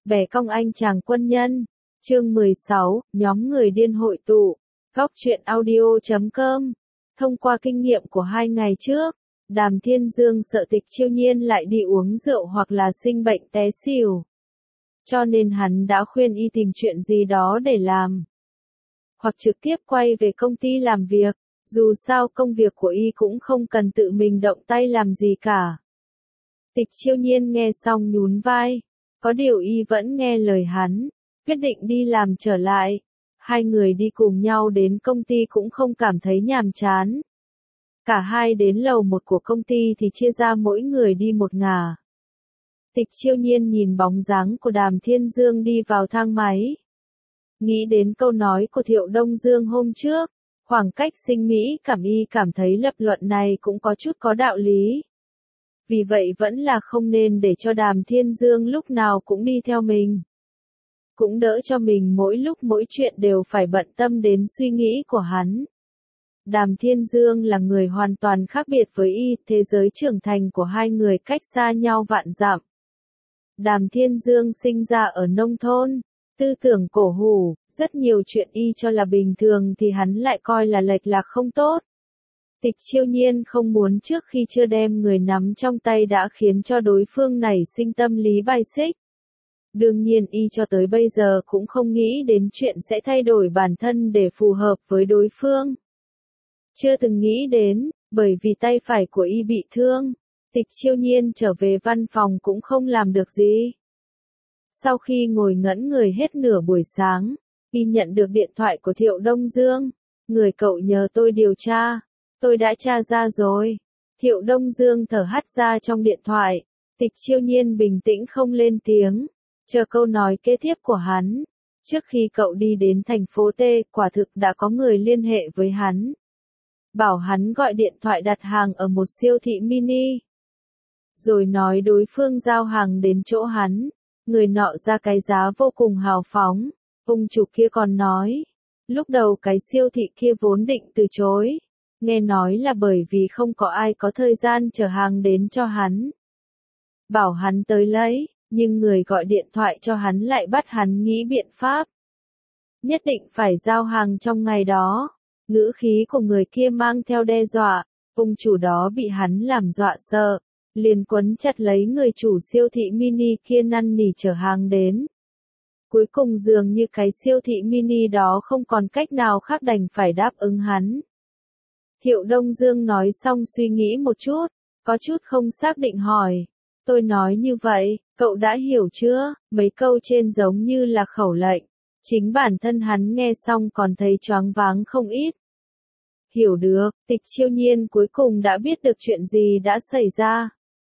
Bẻ cong anh chàng quân nhân. Chương 16, nhóm người điên hội tụ. Góc truyện audio.com. Thông qua kinh nghiệm của 2 ngày trước, Đàm Thiên Dương sợ Tịch Chiêu Nhiên lại đi uống rượu hoặc là sinh bệnh té xỉu. Cho nên hắn đã khuyên y tìm chuyện gì đó để làm. Hoặc trực tiếp quay về công ty làm việc, dù sao công việc của y cũng không cần tự mình động tay làm gì cả. Tịch Chiêu Nhiên nghe xong nhún vai, có điều y vẫn nghe lời hắn, quyết định đi làm trở lại. 2 người đi cùng nhau đến công ty cũng không cảm thấy nhàm chán. Cả hai đến lầu 1 của công ty thì chia ra mỗi người đi một ngả. Tịch Chiêu Nhiên nhìn bóng dáng của Đàm Thiên Dương đi vào thang máy. Nghĩ đến câu nói của Thiệu Đông Dương hôm trước, khoảng cách sinh mỹ cảm y cảm thấy lập luận này cũng có chút có đạo lý. Vì vậy vẫn là không nên để cho Đàm Thiên Dương lúc nào cũng đi theo mình. Cũng đỡ cho mình mỗi lúc mỗi chuyện đều phải bận tâm đến suy nghĩ của hắn. Đàm Thiên Dương là người hoàn toàn khác biệt với y, thế giới trưởng thành của 2 người cách xa nhau vạn dặm. Đàm Thiên Dương sinh ra ở nông thôn, tư tưởng cổ hủ, rất nhiều chuyện y cho là bình thường thì hắn lại coi là lệch lạc không tốt. Tịch Chiêu Nhiên không muốn trước khi chưa đem người nắm trong tay đã khiến cho đối phương nảy sinh tâm lý bài xích. Đương nhiên y cho tới bây giờ cũng không nghĩ đến chuyện sẽ thay đổi bản thân để phù hợp với đối phương. Chưa từng nghĩ đến, bởi vì tay phải của y bị thương, Tịch Chiêu Nhiên trở về văn phòng cũng không làm được gì. Sau khi ngồi ngẩn người hết nửa buổi sáng, y nhận được điện thoại của Thiệu Đông Dương. Người cậu nhờ tôi điều tra. Tôi đã tra ra rồi. Thiệu Đông Dương thở hắt ra trong điện thoại. Tịch Chiêu Nhiên bình tĩnh không lên tiếng, chờ câu nói kế tiếp của hắn. Trước khi cậu đi đến thành phố T, quả thực đã có người liên hệ với hắn. Bảo hắn gọi điện thoại đặt hàng ở một siêu thị mini. Rồi nói đối phương giao hàng đến chỗ hắn. Người nọ ra cái giá vô cùng hào phóng. Ông chủ kia còn nói, lúc đầu cái siêu thị kia vốn định từ chối. Nghe nói là bởi vì không có ai có thời gian chở hàng đến cho hắn. Bảo hắn tới lấy, nhưng người gọi điện thoại cho hắn lại bắt hắn nghĩ biện pháp. Nhất định phải giao hàng trong ngày đó. Ngữ khí của người kia mang theo đe dọa, ông chủ đó bị hắn làm dọa sợ, liền quấn chặt lấy người chủ siêu thị mini kia năn nỉ chở hàng đến. Cuối cùng dường như cái siêu thị mini đó không còn cách nào khác đành phải đáp ứng hắn. Thiệu Đông Dương nói xong suy nghĩ một chút, có chút không xác định hỏi. Tôi nói như vậy, cậu đã hiểu chưa? Mấy câu trên giống như là khẩu lệnh. Chính bản thân hắn nghe xong còn thấy choáng váng không ít. Hiểu được, Tịch Chiêu Nhiên cuối cùng đã biết được chuyện gì đã xảy ra.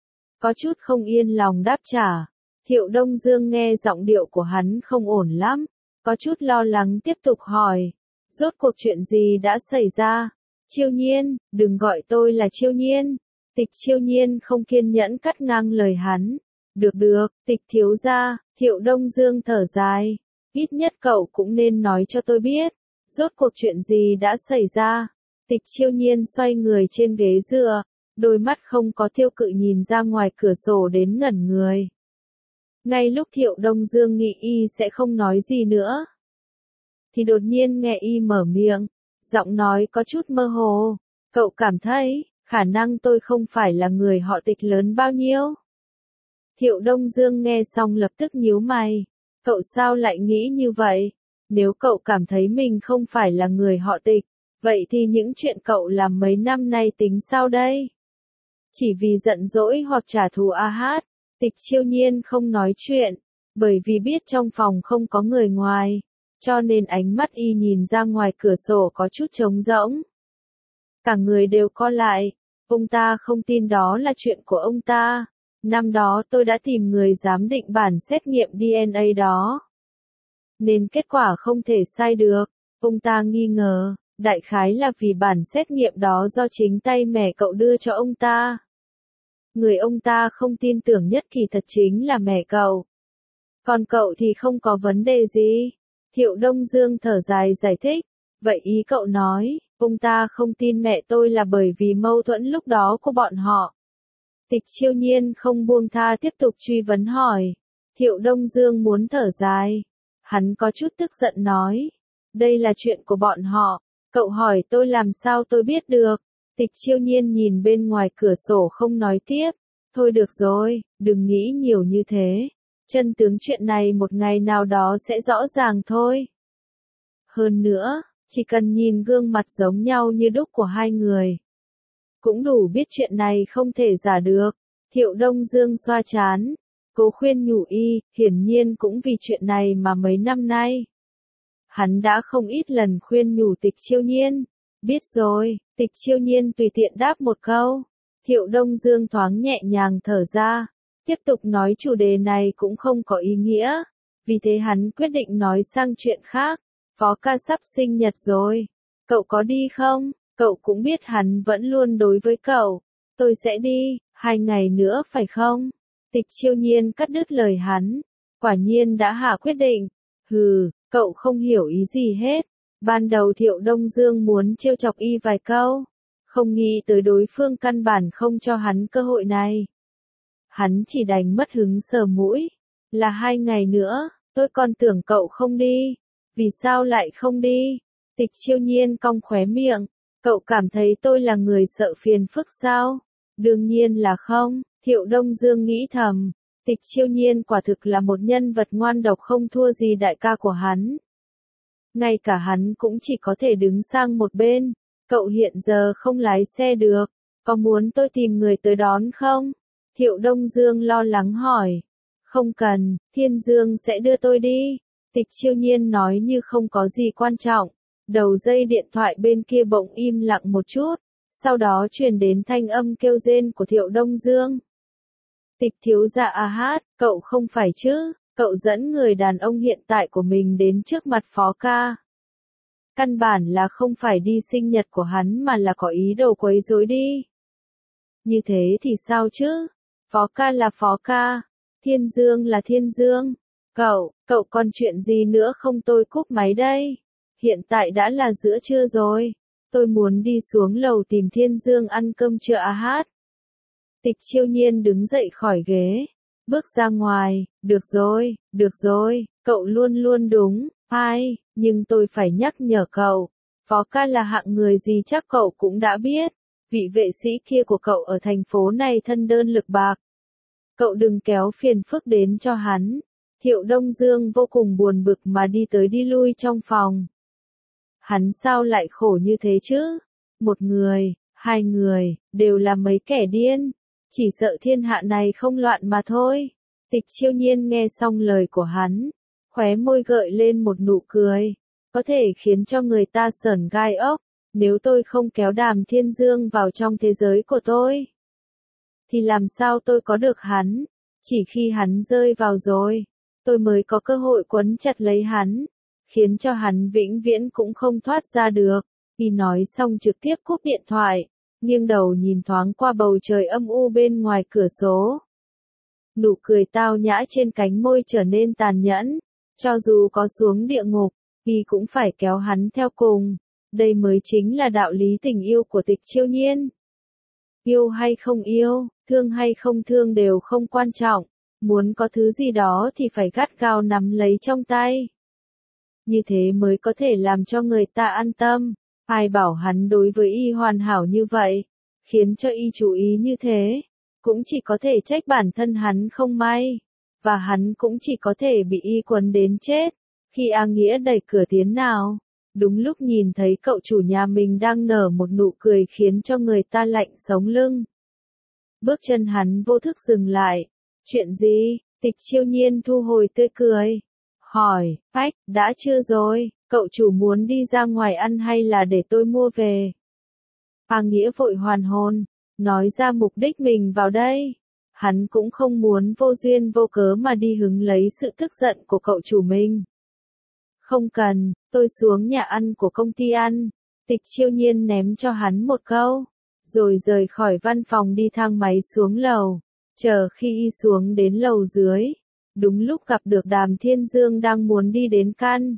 Có chút không yên lòng đáp trả. Thiệu Đông Dương nghe giọng điệu của hắn không ổn lắm, có chút lo lắng tiếp tục hỏi. Rốt cuộc chuyện gì đã xảy ra? Chiêu Nhiên, đừng gọi tôi là Chiêu Nhiên. Tịch Chiêu Nhiên không kiên nhẫn cắt ngang lời hắn. Được, Tịch thiếu gia. Thiệu Đông Dương thở dài. Ít nhất cậu cũng nên nói cho tôi biết. Rốt cuộc chuyện gì đã xảy ra? Tịch Chiêu Nhiên xoay người trên ghế dựa, đôi mắt không có tiêu cự nhìn ra ngoài cửa sổ đến ngẩn người. Ngay lúc Thiệu Đông Dương nghĩ y sẽ không nói gì nữa, thì đột nhiên nghe y mở miệng, giọng nói có chút mơ hồ. Cậu cảm thấy, khả năng tôi không phải là người họ Tịch lớn bao nhiêu? Thiệu Đông Dương nghe xong lập tức nhíu mày. Cậu sao lại nghĩ như vậy? Nếu cậu cảm thấy mình không phải là người họ Tịch, vậy thì những chuyện cậu làm mấy năm nay tính sao đây? Chỉ vì giận dỗi hoặc trả thù hát, Tịch Chiêu Nhiên không nói chuyện, bởi vì biết trong phòng không có người ngoài, cho nên ánh mắt y nhìn ra ngoài cửa sổ có chút trống rỗng. Cả người đều co lại, ông ta không tin đó là chuyện của ông ta. Năm đó tôi đã tìm người giám định bản xét nghiệm DNA đó, nên kết quả không thể sai được. Ông ta nghi ngờ, đại khái là vì bản xét nghiệm đó do chính tay mẹ cậu đưa cho ông ta. Người ông ta không tin tưởng nhất kỳ thật chính là mẹ cậu. Còn cậu thì không có vấn đề gì. Thiệu Đông Dương thở dài giải thích. Vậy ý cậu nói, ông ta không tin mẹ tôi là bởi vì mâu thuẫn lúc đó của bọn họ. Tịch Chiêu Nhiên không buông tha tiếp tục truy vấn hỏi. Thiệu Đông Dương muốn thở dài. Hắn có chút tức giận nói. Đây là chuyện của bọn họ. Cậu hỏi tôi làm sao tôi biết được. Tịch Chiêu Nhiên nhìn bên ngoài cửa sổ không nói tiếp. Thôi được rồi, đừng nghĩ nhiều như thế. Chân tướng chuyện này một ngày nào đó sẽ rõ ràng thôi. Hơn nữa, chỉ cần nhìn gương mặt giống nhau như đúc của hai người, cũng đủ biết chuyện này không thể giả được. Thiệu Đông Dương xoa trán, cố khuyên nhủ y, hiển nhiên cũng vì chuyện này mà mấy năm nay. Hắn đã không ít lần khuyên nhủ Tịch Chiêu Nhiên. Biết rồi, Tịch Chiêu Nhiên tùy tiện đáp một câu. Thiệu Đông Dương thoáng nhẹ nhàng thở ra, tiếp tục nói chủ đề này cũng không có ý nghĩa. Vì thế hắn quyết định nói sang chuyện khác. Phó ca sắp sinh nhật rồi. Cậu có đi không? Cậu cũng biết hắn vẫn luôn đối với cậu. Tôi sẽ đi, 2 ngày nữa phải không? Tịch Chiêu Nhiên cắt đứt lời hắn. Quả nhiên đã hạ quyết định. Hừ, cậu không hiểu ý gì hết. Ban đầu Thiệu Đông Dương muốn trêu chọc y vài câu. Không nghĩ tới đối phương căn bản không cho hắn cơ hội này. Hắn chỉ đành mất hứng sờ mũi. Là 2 ngày nữa, tôi còn tưởng cậu không đi. Vì sao lại không đi? Tịch Chiêu Nhiên cong khóe miệng. Cậu cảm thấy tôi là người sợ phiền phức sao? Đương nhiên là không. Thiệu Đông Dương nghĩ thầm. Tịch Chiêu Nhiên quả thực là một nhân vật ngoan độc không thua gì đại ca của hắn. Ngay cả hắn cũng chỉ có thể đứng sang một bên. Cậu hiện giờ không lái xe được. Có muốn tôi tìm người tới đón không? Thiệu Đông Dương lo lắng hỏi. Không cần, Thiên Dương sẽ đưa tôi đi. Tịch Chiêu Nhiên nói như không có gì quan trọng. Đầu dây điện thoại bên kia bỗng im lặng một chút. Sau đó truyền đến thanh âm kêu rên của Thiệu Đông Dương. Tịch thiếu gia a hát, cậu không phải chứ? Cậu dẫn người đàn ông hiện tại của mình đến trước mặt Phó ca. Căn bản là không phải đi sinh nhật của hắn mà là có ý đồ quấy rối đi. Như thế thì sao chứ? Phó ca là Phó ca. Thiên Dương là Thiên Dương. Cậu còn chuyện gì nữa không? Tôi cúp máy đây. Hiện tại đã là giữa trưa rồi. Tôi muốn đi xuống lầu tìm Thiên Dương ăn cơm trưa a hát. Tịch Chiêu Nhiên đứng dậy khỏi ghế. Bước ra ngoài. Được rồi, cậu luôn luôn đúng. Nhưng tôi phải nhắc nhở cậu. Phó ca là hạng người gì chắc cậu cũng đã biết. Vị vệ sĩ kia của cậu ở thành phố này thân đơn lực bạc. Cậu đừng kéo phiền phức đến cho hắn. Thiệu Đông Dương vô cùng buồn bực mà đi tới đi lui trong phòng. Hắn sao lại khổ như thế chứ? Một người, 2 người, đều là mấy kẻ điên. Chỉ sợ thiên hạ này không loạn mà thôi. Tịch Chiêu Nhiên nghe xong lời của hắn. Khóe môi gợi lên một nụ cười. Có thể khiến cho người ta sởn gai ốc. Nếu tôi không kéo Đàm Thiên Dương vào trong thế giới của tôi, thì làm sao tôi có được hắn? Chỉ khi hắn rơi vào rồi, tôi mới có cơ hội quấn chặt lấy hắn, khiến cho hắn vĩnh viễn cũng không thoát ra được. Y nói xong trực tiếp cúp điện thoại, nghiêng đầu nhìn thoáng qua bầu trời âm u bên ngoài cửa sổ. Nụ cười tao nhã trên cánh môi trở nên tàn nhẫn. Cho dù có xuống địa ngục, Y cũng phải kéo hắn theo cùng. Đây mới chính là đạo lý tình yêu của Tịch Chiêu Nhiên. Yêu hay không yêu, thương hay không thương đều không quan trọng. Muốn có thứ gì đó thì phải gắt gao nắm lấy trong tay. Như thế mới có thể làm cho người ta an tâm. Ai bảo hắn đối với Y hoàn hảo như vậy, khiến cho Y chú ý như thế. Cũng chỉ có thể trách bản thân hắn không may. Và hắn cũng chỉ có thể bị Y quấn đến chết. Khi A Nghĩa đẩy cửa tiến nào, đúng lúc nhìn thấy cậu chủ nhà mình đang nở một nụ cười khiến cho người ta lạnh sống lưng. Bước chân hắn vô thức dừng lại. Chuyện gì? Tịch Chiêu Nhiên thu hồi tươi cười. Hỏi, Phách, đã chưa rồi, cậu chủ muốn đi ra ngoài ăn hay là để tôi mua về? A Nghĩa vội hoàn hồn, nói ra mục đích mình vào đây. Hắn cũng không muốn vô duyên vô cớ mà đi hứng lấy sự tức giận của cậu chủ mình. Không cần, tôi xuống nhà ăn của công ty ăn. Tịch Chiêu Nhiên ném cho hắn một câu, rồi rời khỏi văn phòng đi thang máy xuống lầu. Chờ khi Y xuống đến lầu dưới, đúng lúc gặp được Đàm Thiên Dương đang muốn đi đến căn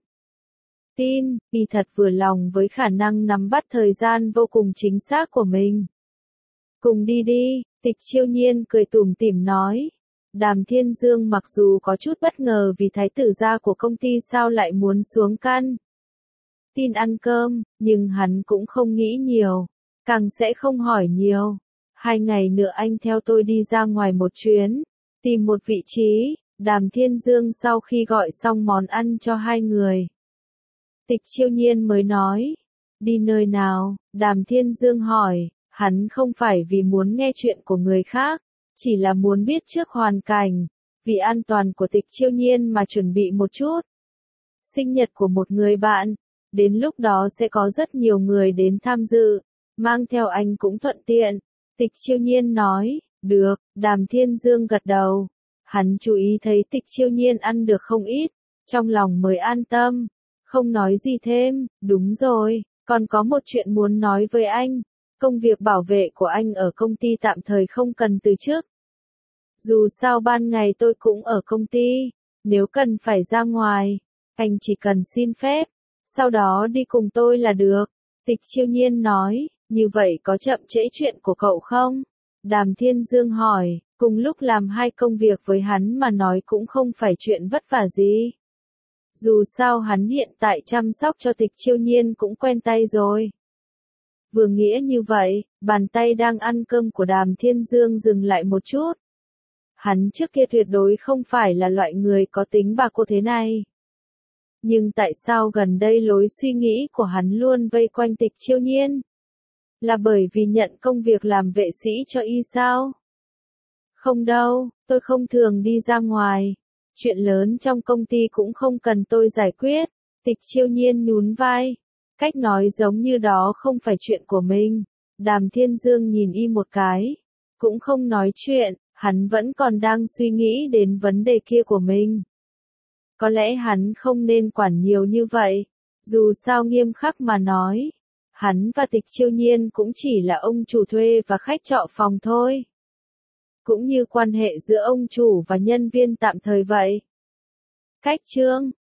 tin. Y thật vừa lòng với khả năng nắm bắt thời gian vô cùng chính xác của mình. Cùng đi đi, Tịch Chiêu Nhiên cười tủm tỉm nói. Đàm Thiên Dương mặc dù có chút bất ngờ vì thái tử gia của công ty sao lại muốn xuống căn tin ăn cơm, nhưng hắn cũng không nghĩ nhiều, càng sẽ không hỏi nhiều. 2 ngày nữa anh theo tôi đi ra ngoài một chuyến, tìm một vị trí. Đàm Thiên Dương sau khi gọi xong món ăn cho 2 người, Tịch Chiêu Nhiên mới nói, đi nơi nào? Đàm Thiên Dương hỏi, hắn không phải vì muốn nghe chuyện của người khác, chỉ là muốn biết trước hoàn cảnh, vì an toàn của Tịch Chiêu Nhiên mà chuẩn bị một chút. Sinh nhật của một người bạn, đến lúc đó sẽ có rất nhiều người đến tham dự, mang theo anh cũng thuận tiện. Tịch Chiêu Nhiên nói, được. Đàm Thiên Dương gật đầu. Hắn chú ý thấy Tịch Chiêu Nhiên ăn được không ít, trong lòng mới an tâm, không nói gì thêm. Đúng rồi, còn có một chuyện muốn nói với anh. Công việc bảo vệ của anh ở công ty tạm thời không cần từ chức. Dù sao ban ngày tôi cũng ở công ty, nếu cần phải ra ngoài, anh chỉ cần xin phép, sau đó đi cùng tôi là được. Tịch Chiêu Nhiên nói, như vậy có chậm trễ chuyện của cậu không? Đàm Thiên Dương hỏi, cùng lúc làm 2 công việc với hắn mà nói cũng không phải chuyện vất vả gì. Dù sao hắn hiện tại chăm sóc cho Tịch Chiêu Nhiên cũng quen tay rồi. Vừa nghĩa như vậy, bàn tay đang ăn cơm của Đàm Thiên Dương dừng lại một chút. Hắn trước kia tuyệt đối không phải là loại người có tính bạc cô thế này. Nhưng tại sao gần đây lối suy nghĩ của hắn luôn vây quanh Tịch Chiêu Nhiên? Là bởi vì nhận công việc làm vệ sĩ cho y sao? Không đâu, tôi không thường đi ra ngoài. Chuyện lớn trong công ty cũng không cần tôi giải quyết. Tịch Chiêu Nhiên nhún vai. Cách nói giống như đó không phải chuyện của mình. Đàm Thiên Dương nhìn y một cái, cũng không nói chuyện, hắn vẫn còn đang suy nghĩ đến vấn đề kia của mình. Có lẽ hắn không nên quản nhiều như vậy. Dù sao nghiêm khắc mà nói, hắn và Tịch Chiêu Nhiên cũng chỉ là ông chủ thuê và khách trọ phòng thôi. Cũng như quan hệ giữa ông chủ và nhân viên tạm thời vậy. Cách chương